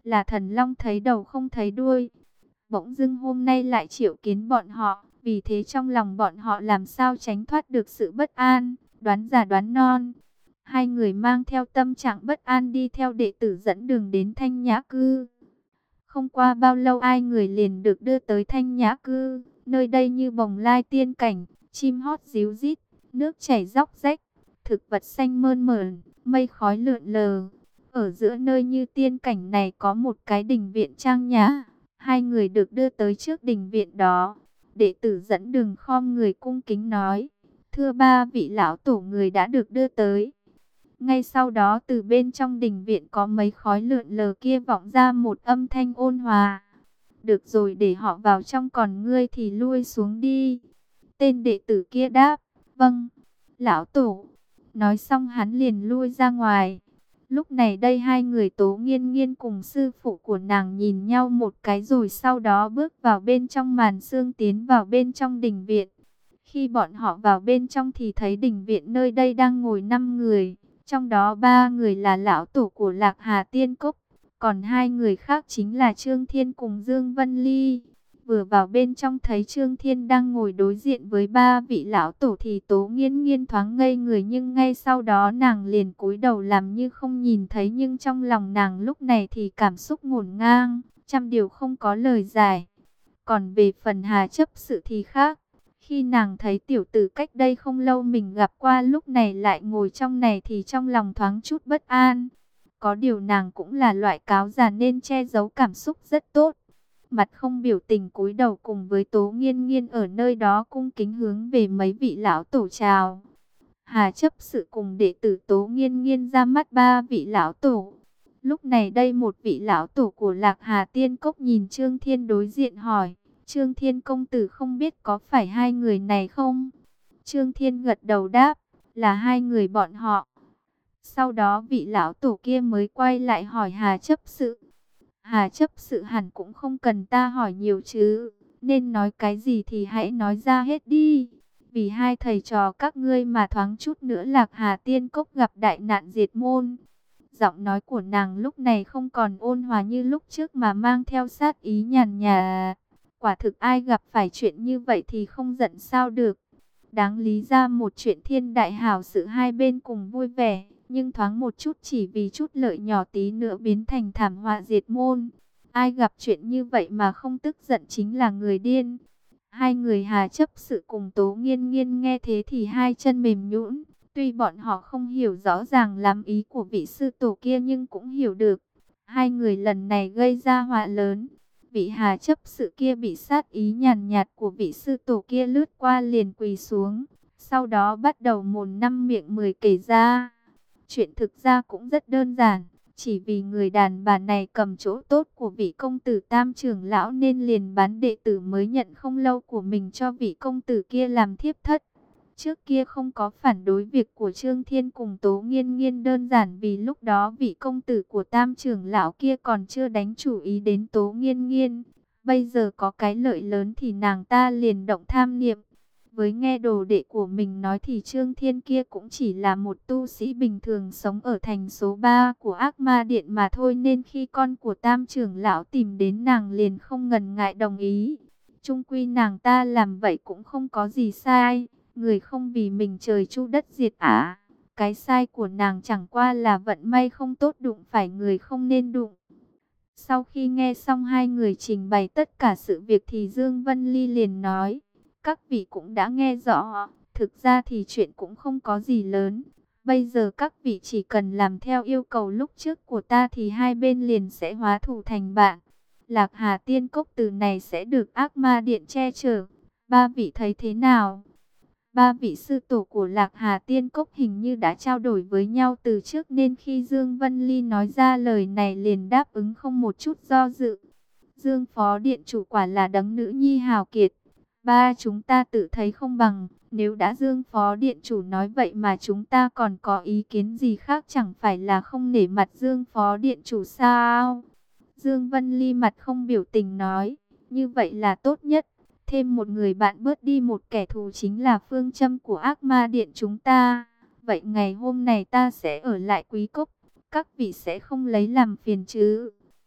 là thần long thấy đầu không thấy đuôi. Bỗng dưng hôm nay lại triệu kiến bọn họ, vì thế trong lòng bọn họ làm sao tránh thoát được sự bất an, đoán già đoán non. Hai người mang theo tâm trạng bất an đi theo đệ tử dẫn đường đến Thanh Nhã Cư. Không qua bao lâu ai người liền được đưa tới Thanh Nhã Cư, nơi đây như bồng lai tiên cảnh, chim hót ríu rít, nước chảy róc rách, thực vật xanh mơn mởn, mây khói lượn lờ. Ở giữa nơi như tiên cảnh này có một cái đình viện trang nhã. Hai người được đưa tới trước đình viện đó. Đệ tử dẫn đường khom người cung kính nói: thưa ba vị lão tổ, người đã được đưa tới. Ngay sau đó từ bên trong đình viện có mấy khói lượn lờ kia vọng ra một âm thanh ôn hòa: được rồi, để họ vào trong, còn ngươi thì lui xuống đi. Tên đệ tử kia đáp: vâng, lão tổ. Nói xong hắn liền lui ra ngoài. Lúc này đây hai người Tố Nghiên Nghiên cùng sư phụ của nàng nhìn nhau một cái rồi sau đó bước vào bên trong màn sương, tiến vào bên trong đình viện. Khi bọn họ vào bên trong thì thấy đình viện nơi đây đang ngồi năm người. Trong đó ba người là lão tổ của Lạc Hà Tiên Cốc, còn hai người khác chính là Trương Thiên cùng Dương Vân Ly. Vừa vào bên trong thấy Trương Thiên đang ngồi đối diện với ba vị lão tổ thì Tố Nghiên Nghiên thoáng ngây người, nhưng ngay sau đó nàng liền cúi đầu làm như không nhìn thấy, nhưng trong lòng nàng lúc này thì cảm xúc ngổn ngang, trăm điều không có lời giải. Còn về phần Hà Chấp Sự thì khác. Khi nàng thấy tiểu tử cách đây không lâu mình gặp qua lúc này lại ngồi trong này thì trong lòng thoáng chút bất an. Có điều nàng cũng là loại cáo già nên che giấu cảm xúc rất tốt. Mặt không biểu tình cúi đầu cùng với Tố Nghiên Nghiên ở nơi đó cung kính hướng về mấy vị lão tổ chào. Hà Chấp Sự cùng đệ tử Tố Nghiên Nghiên ra mắt ba vị lão tổ. Lúc này đây một vị lão tổ của Lạc Hà Tiên Cốc nhìn Trương Thiên đối diện hỏi: Trương Thiên công tử, không biết có phải hai người này không? Trương Thiên gật đầu đáp: là hai người bọn họ. Sau đó vị lão tổ kia mới quay lại hỏi Hà Chấp Sự: Hà Chấp Sự, hẳn cũng không cần ta hỏi nhiều chứ, nên nói cái gì thì hãy nói ra hết đi. Vì hai thầy trò các ngươi mà thoáng chút nữa Lạc Hà Tiên Cốc gặp đại nạn diệt môn. Giọng nói của nàng lúc này không còn ôn hòa như lúc trước mà mang theo sát ý nhàn nhạt. Quả thực ai gặp phải chuyện như vậy thì không giận sao được. Đáng lý ra một chuyện thiên đại hảo sự hai bên cùng vui vẻ, nhưng thoáng một chút chỉ vì chút lợi nhỏ tí nữa biến thành thảm họa diệt môn. Ai gặp chuyện như vậy mà không tức giận chính là người điên. Hai người Hà Chấp Sự cùng Tố Nghiên Nghiên nghe thế thì hai chân mềm nhũn. Tuy bọn họ không hiểu rõ ràng lắm ý của vị sư tổ kia nhưng cũng hiểu được. Hai người lần này gây ra họa lớn. Vị Hà Chấp Sự kia bị sát ý nhàn nhạt của vị sư tổ kia lướt qua liền quỳ xuống. Sau đó bắt đầu mồm năm miệng mười kể ra. Chuyện thực ra cũng rất đơn giản. Chỉ vì người đàn bà này cầm chỗ tốt của vị công tử Tam trưởng lão nên liền bán đệ tử mới nhận không lâu của mình cho vị công tử kia làm thiếp thất. Trước kia không có phản đối việc của Trương Thiên cùng Tố Nghiên Nghiên, đơn giản vì lúc đó vị công tử của Tam trưởng lão kia còn chưa đánh chủ ý đến Tố Nghiên Nghiên. Bây giờ có cái lợi lớn thì nàng ta liền động tham niệm. Với nghe đồ đệ của mình nói thì Trương Thiên kia cũng chỉ là một tu sĩ bình thường sống ở thành số ba của Ác Ma Điện mà thôi, nên khi con của Tam trưởng lão tìm đến nàng liền không ngần ngại đồng ý. Chung quy nàng ta làm vậy cũng không có gì sai. Người không vì mình trời chu đất diệt ả. Cái sai của nàng chẳng qua là vận may không tốt đụng phải người không nên đụng. Sau khi nghe xong hai người trình bày tất cả sự việc thì Dương Vân Ly liền nói: các vị cũng đã nghe rõ, thực ra thì chuyện cũng không có gì lớn. Bây giờ các vị chỉ cần làm theo yêu cầu lúc trước của ta thì hai bên liền sẽ hóa thù thành bạn. Lạc Hà Tiên Cốc từ này sẽ được Ác Ma Điện che chở. Ba vị thấy thế nào? Ba vị sư tổ của Lạc Hà Tiên Cốc hình như đã trao đổi với nhau từ trước nên khi Dương Vân Ly nói ra lời này liền đáp ứng không một chút do dự. Dương Phó Điện chủ quả là đấng nữ nhi hào kiệt. Ba chúng ta tự thấy không bằng, nếu đã Dương Phó Điện chủ nói vậy mà chúng ta còn có ý kiến gì khác chẳng phải là không nể mặt Dương Phó Điện chủ sao? Dương Vân Ly mặt không biểu tình nói: như vậy là tốt nhất. Thêm một người bạn bớt đi một kẻ thù chính là phương châm của Ác Ma Điện chúng ta. Vậy ngày hôm nay ta sẽ ở lại Quý Cốc, các vị sẽ không lấy làm phiền chứ?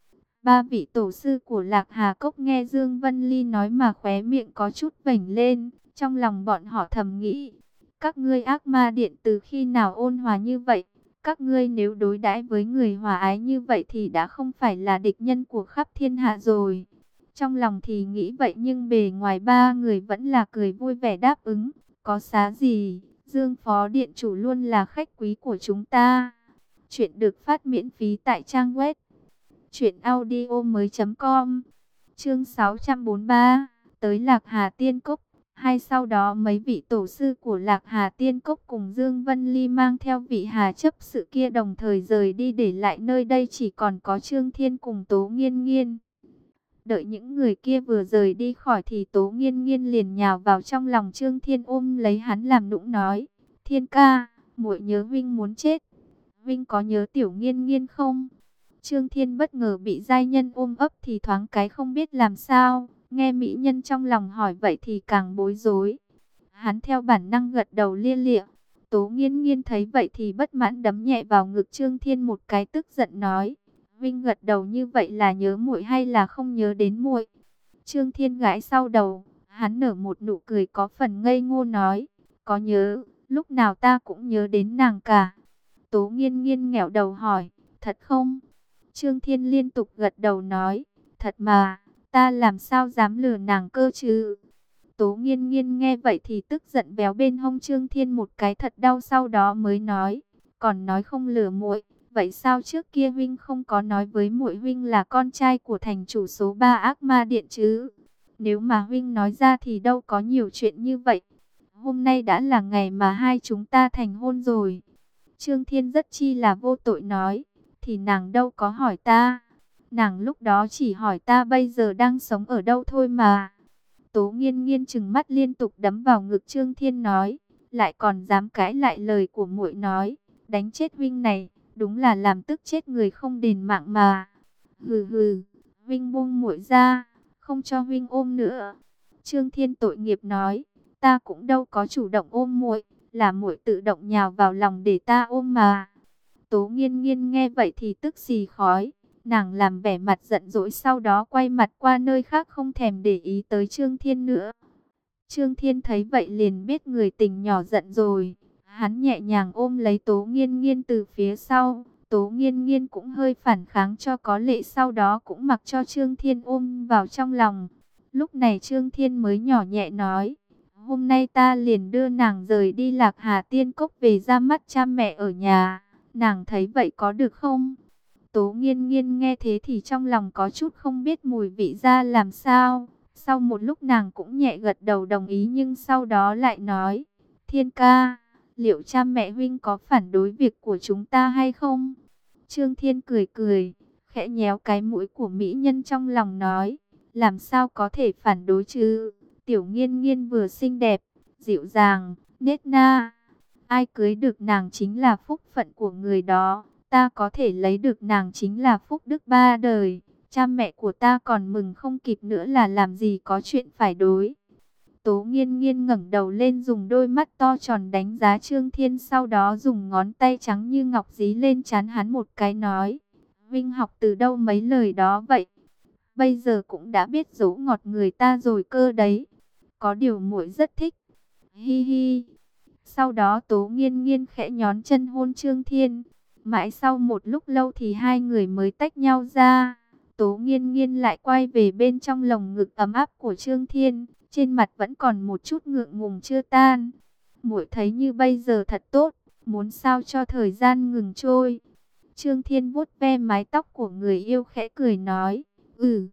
Ba vị tổ sư của Lạc Hà Cốc nghe Dương Vân Ly nói mà khóe miệng có chút vểnh lên, trong lòng bọn họ thầm nghĩ, các ngươi ác ma điện từ khi nào ôn hòa như vậy? Các ngươi nếu đối đãi với người hòa ái như vậy thì đã không phải là địch nhân của khắp thiên hạ rồi. Trong lòng thì nghĩ vậy nhưng bề ngoài ba người vẫn là cười vui vẻ đáp ứng, có xá gì, Dương Phó Điện Chủ luôn là khách quý của chúng ta. Chuyện được phát miễn phí tại trang web truyện audio mới chấm com. Chương sáu trăm bốn mươi ba, tới Lạc Hà Tiên Cốc. Hay sau đó mấy vị tổ sư của Lạc Hà Tiên Cốc cùng Dương Vân Ly mang theo vị Hà chấp sự kia đồng thời rời đi, để lại nơi đây chỉ còn có Trương Thiên cùng Tố Nghiên Nghiên. Đợi những người kia vừa rời đi khỏi thì Tố Nghiên Nghiên liền nhào vào trong lòng Trương Thiên, ôm lấy hắn làm nũng nói: "Thiên ca, muội nhớ Vinh muốn chết. Vinh có nhớ Tiểu Nghiên Nghiên không?" Trương Thiên bất ngờ bị giai nhân ôm ấp thì thoáng cái không biết làm sao, nghe mỹ nhân trong lòng hỏi vậy thì càng bối rối. Hắn theo bản năng gật đầu lia lịa. Tố Nghiên Nghiên thấy vậy thì bất mãn đấm nhẹ vào ngực Trương Thiên một cái, tức giận nói: "Vinh gật đầu như vậy là nhớ muội hay là không nhớ đến muội?" Trương Thiên gãi sau đầu, hắn nở một nụ cười có phần ngây ngô nói: "Có nhớ, lúc nào ta cũng nhớ đến nàng cả." Tố Nghiên Nghiên nghẹo đầu hỏi: "Thật không?" Trương Thiên liên tục gật đầu nói: "Thật mà, ta làm sao dám lừa nàng cơ chứ?" Tố Nghiên Nghiên nghe vậy thì tức giận véo bên hông Trương Thiên một cái thật đau, sau đó mới nói: "Còn nói không lừa muội, vậy sao trước kia huynh không có nói với muội huynh là con trai của thành chủ số ba ác ma điện chứ? Nếu mà huynh nói ra thì đâu có nhiều chuyện như vậy. Hôm nay đã là ngày mà hai chúng ta thành hôn rồi." Trương Thiên rất chi là vô tội nói: "Thì nàng đâu có hỏi ta. Nàng lúc đó chỉ hỏi ta bây giờ đang sống ở đâu thôi mà." Tố Nghiên Nghiên trừng mắt liên tục đấm vào ngực Trương Thiên nói: "Lại còn dám cãi lại lời của muội nói, đánh chết huynh này, đúng là làm tức chết người không đền mạng mà." "Hừ hừ, huynh buông muội ra, không cho huynh ôm nữa." Trương Thiên tội nghiệp nói: "Ta cũng đâu có chủ động ôm muội, là muội tự động nhào vào lòng để ta ôm mà." Tố Nghiên Nghiên nghe vậy thì tức xì khói, nàng làm vẻ mặt giận dỗi, sau đó quay mặt qua nơi khác không thèm để ý tới Trương Thiên nữa. Trương Thiên thấy vậy liền biết người tình nhỏ giận rồi, hắn nhẹ nhàng ôm lấy Tố Nghiên Nghiên từ phía sau. Tố Nghiên Nghiên cũng hơi phản kháng cho có lệ, sau đó cũng mặc cho Trương Thiên ôm vào trong lòng. Lúc này Trương Thiên mới nhỏ nhẹ nói: "Hôm nay ta liền đưa nàng rời đi Lạc Hà Tiên Cốc về ra mắt cha mẹ ở nhà. Nàng thấy vậy có được không?" Tố Nghiên Nghiên nghe thế thì trong lòng có chút không biết mùi vị ra làm sao. Sau một lúc nàng cũng nhẹ gật đầu đồng ý, nhưng sau đó lại nói: "Thiên ca, liệu cha mẹ huynh có phản đối việc của chúng ta hay không?" Trương Thiên cười cười, khẽ nhéo cái mũi của mỹ nhân trong lòng nói: "Làm sao có thể phản đối chứ? Tiểu Nghiên Nghiên vừa xinh đẹp, dịu dàng, nết na. Ai cưới được nàng chính là phúc phận của người đó. Ta có thể lấy được nàng chính là phúc đức ba đời. Cha mẹ của ta còn mừng không kịp nữa, là làm gì có chuyện phải đối." Tố Nghiên Nghiên ngẩng đầu lên, dùng đôi mắt to tròn đánh giá Trương Thiên, sau đó dùng ngón tay trắng như ngọc dí lên trán hắn một cái nói: "Vinh học từ đâu mấy lời đó vậy? Bây giờ cũng đã biết dỗ ngọt người ta rồi cơ đấy. Có điều muội rất thích. Hi hi." Sau đó Tố Nghiên Nghiên khẽ nhón chân hôn Trương Thiên. Mãi sau một lúc lâu thì hai người mới tách nhau ra. Tố Nghiên Nghiên lại quay về bên trong lồng ngực ấm áp của Trương Thiên, trên mặt vẫn còn một chút ngượng ngùng chưa tan. "Muội thấy như bây giờ thật tốt, muốn sao cho thời gian ngừng trôi." Trương Thiên vuốt ve mái tóc của người yêu khẽ cười nói: "Ừ,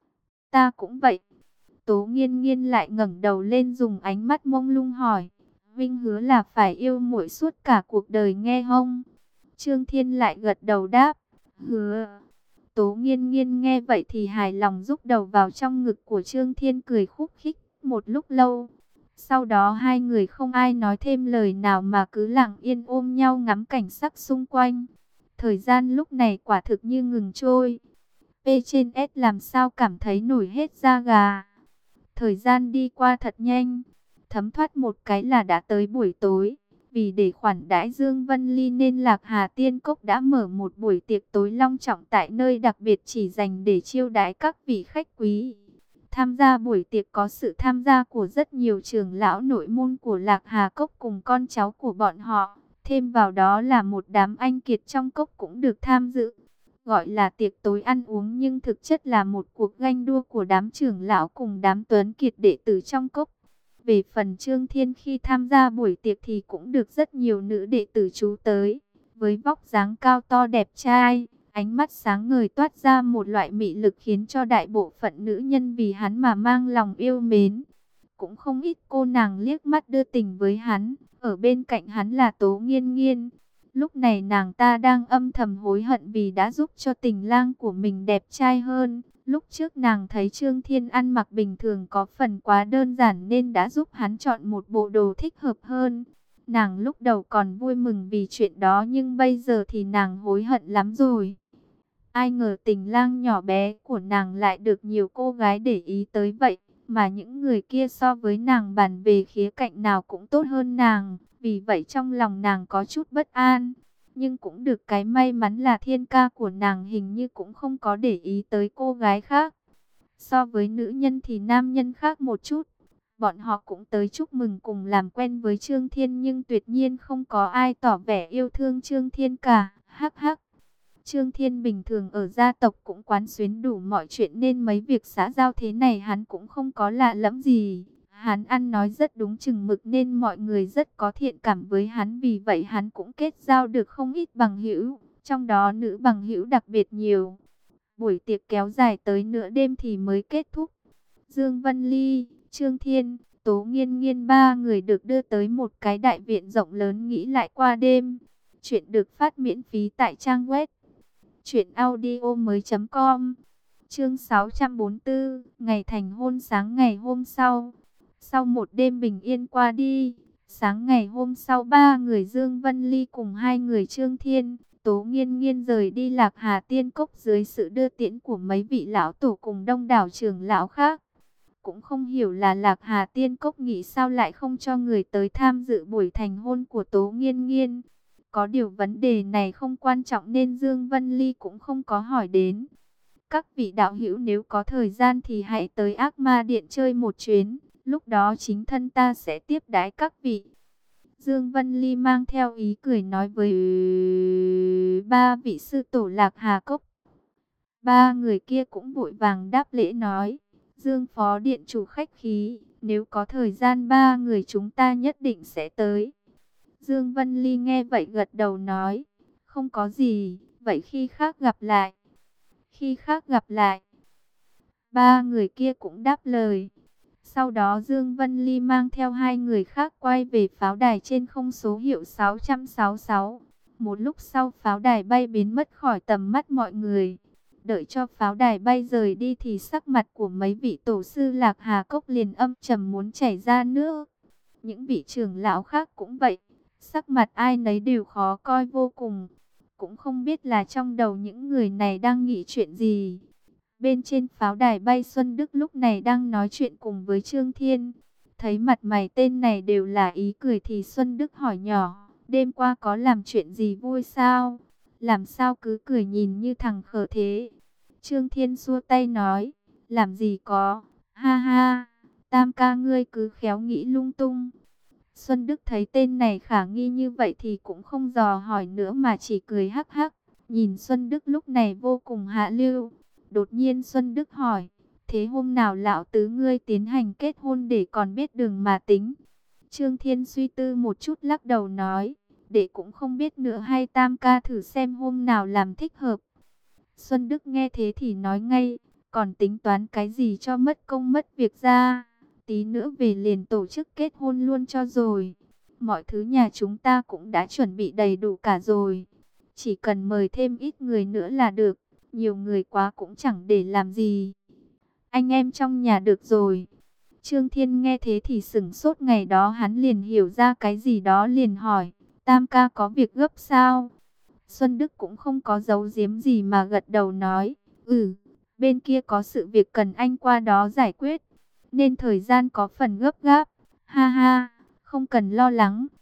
ta cũng vậy." Tố Nghiên Nghiên lại ngẩng đầu lên, dùng ánh mắt mông lung hỏi: "Vinh hứa là phải yêu muội suốt cả cuộc đời nghe không?" Trương Thiên lại gật đầu đáp: "Hứa." Tố Nghiên Nghiên nghe vậy thì hài lòng rúc đầu vào trong ngực của Trương Thiên, cười khúc khích một lúc lâu. Sau đó hai người không ai nói thêm lời nào mà cứ lặng yên ôm nhau ngắm cảnh sắc xung quanh. Thời gian lúc này quả thực như ngừng trôi. P trên S làm sao cảm thấy nổi hết da gà. Thời gian đi qua thật nhanh, thấm thoát một cái là đã tới buổi tối. Vì để khoản đãi Dương Vân Ly nên Lạc Hà Tiên Cốc đã mở một buổi tiệc tối long trọng tại nơi đặc biệt chỉ dành để chiêu đãi các vị khách quý. Tham gia buổi tiệc có sự tham gia của rất nhiều trưởng lão nội môn của Lạc Hà Cốc cùng con cháu của bọn họ. Thêm vào đó là một đám anh kiệt trong cốc cũng được tham dự. Gọi là tiệc tối ăn uống nhưng thực chất là một cuộc ganh đua của đám trưởng lão cùng đám tuấn kiệt đệ tử trong cốc. Về phần Trương Thiên khi tham gia buổi tiệc thì cũng được rất nhiều nữ đệ tử chú tới. Với vóc dáng cao to đẹp trai, ánh mắt sáng ngời toát ra một loại mị lực khiến cho đại bộ phận nữ nhân vì hắn mà mang lòng yêu mến. Cũng không ít cô nàng liếc mắt đưa tình với hắn, ở bên cạnh hắn là Tố Nghiên Nghiên. Lúc này nàng ta đang âm thầm hối hận vì đã giúp cho tình lang của mình đẹp trai hơn. Lúc trước nàng thấy Trương Thiên ăn mặc bình thường có phần quá đơn giản nên đã giúp hắn chọn một bộ đồ thích hợp hơn. Nàng lúc đầu còn vui mừng vì chuyện đó nhưng bây giờ thì nàng hối hận lắm rồi. Ai ngờ tình lang nhỏ bé của nàng lại được nhiều cô gái để ý tới vậy. Mà những người kia so với nàng bàn về khía cạnh nào cũng tốt hơn nàng. Vì vậy trong lòng nàng có chút bất an. Nhưng cũng được cái may mắn là thiên ca của nàng hình như cũng không có để ý tới cô gái khác. So với nữ nhân thì nam nhân khác một chút. Bọn họ cũng tới chúc mừng cùng làm quen với Trương Thiên nhưng tuyệt nhiên không có ai tỏ vẻ yêu thương Trương Thiên cả. Hắc hắc. Trương Thiên bình thường ở gia tộc cũng quán xuyến đủ mọi chuyện nên mấy việc xã giao thế này hắn cũng không có lạ lẫm gì. Hắn ăn nói rất đúng chừng mực nên mọi người rất có thiện cảm với hắn, vì vậy hắn cũng kết giao được không ít bằng hữu, trong đó nữ bằng hữu đặc biệt nhiều. Buổi tiệc kéo dài tới nửa đêm thì mới kết thúc. Dương Vân Ly, Trương Thiên, Tố Nghiên Nghiên ba người được đưa tới một cái đại viện rộng lớn nghỉ lại qua đêm. Chuyện được phát miễn phí tại trang web truyện audio mới chấm com. Chương sáu trăm bốn mươi tư, ngày thành hôn. Sáng ngày hôm sau, sau một đêm bình yên qua đi, sáng ngày hôm sau ba người Dương Vân Ly cùng hai người Trương Thiên, Tố Nghiên Nghiên rời đi Lạc Hà Tiên Cốc dưới sự đưa tiễn của mấy vị lão tổ cùng đông đảo trưởng lão khác. Cũng không hiểu là Lạc Hà Tiên Cốc nghĩ sao lại không cho người tới tham dự buổi thành hôn của Tố Nghiên Nghiên. Có điều vấn đề này không quan trọng nên Dương Vân Ly cũng không có hỏi đến. Các vị đạo hữu nếu có thời gian thì hãy tới Ác Ma Điện chơi một chuyến. Lúc đó chính thân ta sẽ tiếp đãi các vị. Dương Vân Ly mang theo ý cười nói với ba vị sư tổ Lạc Hà Cốc. Ba người kia cũng vội vàng đáp lễ nói: Dương phó điện chủ khách khí, nếu có thời gian ba người chúng ta nhất định sẽ tới. Dương Vân Ly nghe vậy gật đầu nói: không có gì, vậy khi khác gặp lại. Khi khác gặp lại. Ba người kia cũng đáp lời. Sau đó Dương Vân Ly mang theo hai người khác quay về pháo đài trên không số hiệu sáu trăm sáu mươi sáu. Một lúc sau pháo đài bay biến mất khỏi tầm mắt mọi người. Đợi cho pháo đài bay rời đi thì sắc mặt của mấy vị tổ sư Lạc Hà Cốc liền âm trầm muốn chảy ra nước. Những vị trưởng lão khác cũng vậy. Sắc mặt ai nấy đều khó coi vô cùng. Cũng không biết là trong đầu những người này đang nghĩ chuyện gì. Bên trên pháo đài bay Xuân Đức lúc này đang nói chuyện cùng với Trương Thiên. Thấy mặt mày tên này đều là ý cười thì Xuân Đức hỏi nhỏ: đêm qua có làm chuyện gì vui sao? Làm sao cứ cười nhìn như thằng khờ thế? Trương Thiên xua tay nói: làm gì có, ha ha, Tam ca ngươi cứ khéo nghĩ lung tung. Xuân Đức thấy tên này khả nghi như vậy thì cũng không dò hỏi nữa mà chỉ cười hắc hắc. Nhìn Xuân Đức lúc này vô cùng hạ lưu. Đột nhiên Xuân Đức hỏi: thế hôm nào lão tứ ngươi tiến hành kết hôn để còn biết đường mà tính? Trương Thiên suy tư một chút lắc đầu nói: để cũng không biết nữa, hay Tam ca thử xem hôm nào làm thích hợp. Xuân Đức nghe thế thì nói ngay: còn tính toán cái gì cho mất công mất việc ra? Tí nữa về liền tổ chức kết hôn luôn cho rồi. Mọi thứ nhà chúng ta cũng đã chuẩn bị đầy đủ cả rồi. Chỉ cần mời thêm ít người nữa là được. Nhiều người quá cũng chẳng để làm gì. Anh em trong nhà được rồi. Trương Thiên nghe thế thì sửng sốt, ngày đó hắn liền hiểu ra cái gì đó, liền hỏi: Tam ca có việc gấp sao? Xuân Đức cũng không có giấu giếm gì mà gật đầu nói: Ừ, bên kia có sự việc cần anh qua đó giải quyết, nên thời gian có phần gấp gáp. Ha ha, không cần lo lắng.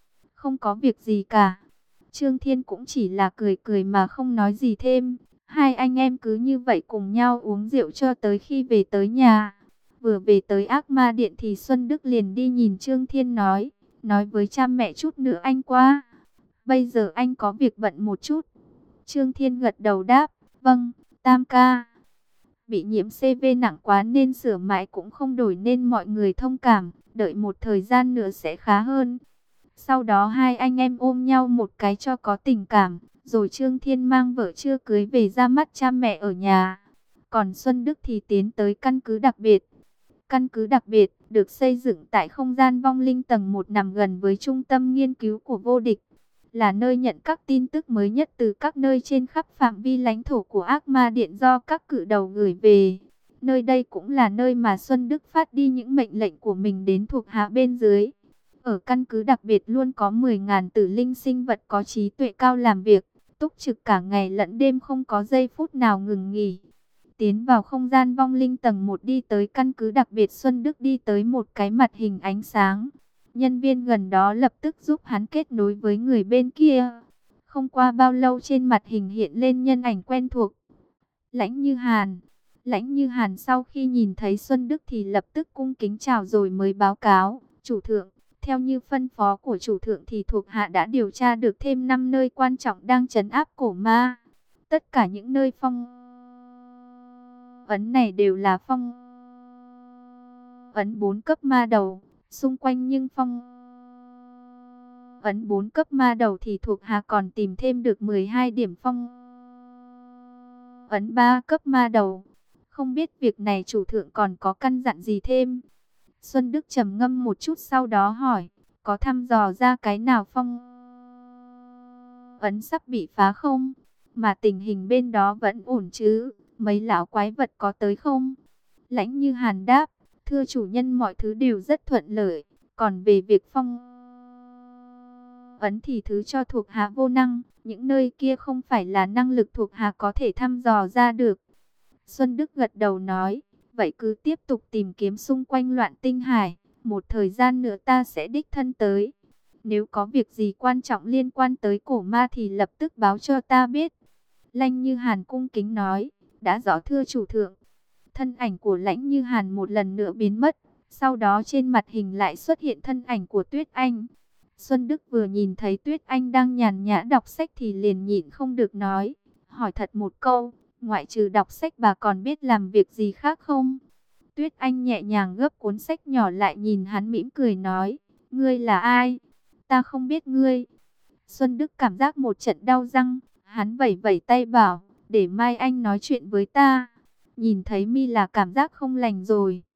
không có việc gì cả. Trương Thiên cũng chỉ là cười cười mà không nói gì thêm. Hai anh em cứ như vậy cùng nhau uống rượu cho tới khi về tới nhà. Vừa về tới Ác Ma Điện thì Xuân Đức liền đi nhìn Trương Thiên nói, nói với cha mẹ chút nữa anh qua. Bây giờ anh có việc bận một chút. Trương Thiên gật đầu đáp, vâng, Tam ca. Bị nhiễm xê vê nặng quá nên sửa mãi cũng không đổi nên mọi người thông cảm, đợi một thời gian nữa sẽ khá hơn. Sau đó hai anh em ôm nhau một cái cho có tình cảm, rồi Trương Thiên mang vợ chưa cưới về ra mắt cha mẹ ở nhà. Còn Xuân Đức thì tiến tới căn cứ đặc biệt. Căn cứ đặc biệt được xây dựng tại không gian vong linh tầng một nằm gần với trung tâm nghiên cứu của vô địch. Là nơi nhận các tin tức mới nhất từ các nơi trên khắp phạm vi lãnh thổ của Ác Ma Điện do các cự đầu gửi về. Nơi đây cũng là nơi mà Xuân Đức phát đi những mệnh lệnh của mình đến thuộc hạ bên dưới. Ở căn cứ đặc biệt luôn có mười nghìn tử linh sinh vật có trí tuệ cao làm việc, túc trực cả ngày lẫn đêm không có giây phút nào ngừng nghỉ. Tiến vào không gian vong linh tầng một đi tới căn cứ đặc biệt, Xuân Đức đi tới một cái mặt hình ánh sáng. Nhân viên gần đó lập tức giúp hắn kết nối với người bên kia. Không qua bao lâu trên mặt hình hiện lên nhân ảnh quen thuộc. Lãnh Như Hàn. Lãnh Như Hàn sau khi nhìn thấy Xuân Đức thì lập tức cung kính chào rồi mới báo cáo. Chủ thượng, theo như phân phó của chủ thượng thì thuộc hạ đã điều tra được thêm năm nơi quan trọng đang trấn áp cổ ma. Tất cả những nơi phong ấn này đều là phong ấn bốn cấp ma đầu. Xung quanh nhưng phong ấn bốn cấp ma đầu thì thuộc hạ còn tìm thêm được mười hai điểm phong ấn ba cấp ma đầu. Không biết việc này chủ thượng còn có căn dặn gì thêm? Xuân Đức trầm ngâm một chút sau đó hỏi, có thăm dò ra cái nào phong ấn sắp bị phá không? Mà tình hình bên đó vẫn ổn chứ? Mấy lão quái vật có tới không? Lãnh Như Hàn đáp, thưa chủ nhân mọi thứ đều rất thuận lợi. Còn về việc phong ấn thì thứ cho thuộc hạ vô năng. Những nơi kia không phải là năng lực thuộc hạ có thể thăm dò ra được. Xuân Đức gật đầu nói, vậy cứ tiếp tục tìm kiếm xung quanh Loạn Tinh Hải. Một thời gian nữa ta sẽ đích thân tới. Nếu có việc gì quan trọng liên quan tới cổ ma thì lập tức báo cho ta biết. Lãnh Như Hàn cung kính nói, đã rõ thưa chủ thượng. Thân ảnh của Lãnh Như Hàn một lần nữa biến mất. Sau đó trên mặt hình lại xuất hiện thân ảnh của Tuyết Anh. Xuân Đức vừa nhìn thấy Tuyết Anh đang nhàn nhã đọc sách thì liền nhịn không được nói, hỏi thật một câu, ngoại trừ đọc sách bà còn biết làm việc gì khác không? Tuyết Anh nhẹ nhàng gấp cuốn sách nhỏ lại nhìn hắn mỉm cười nói, ngươi là ai? Ta không biết ngươi. Xuân Đức cảm giác một trận đau răng, hắn vẩy vẩy tay bảo, để mai anh nói chuyện với ta. Nhìn thấy mi là cảm giác không lành rồi.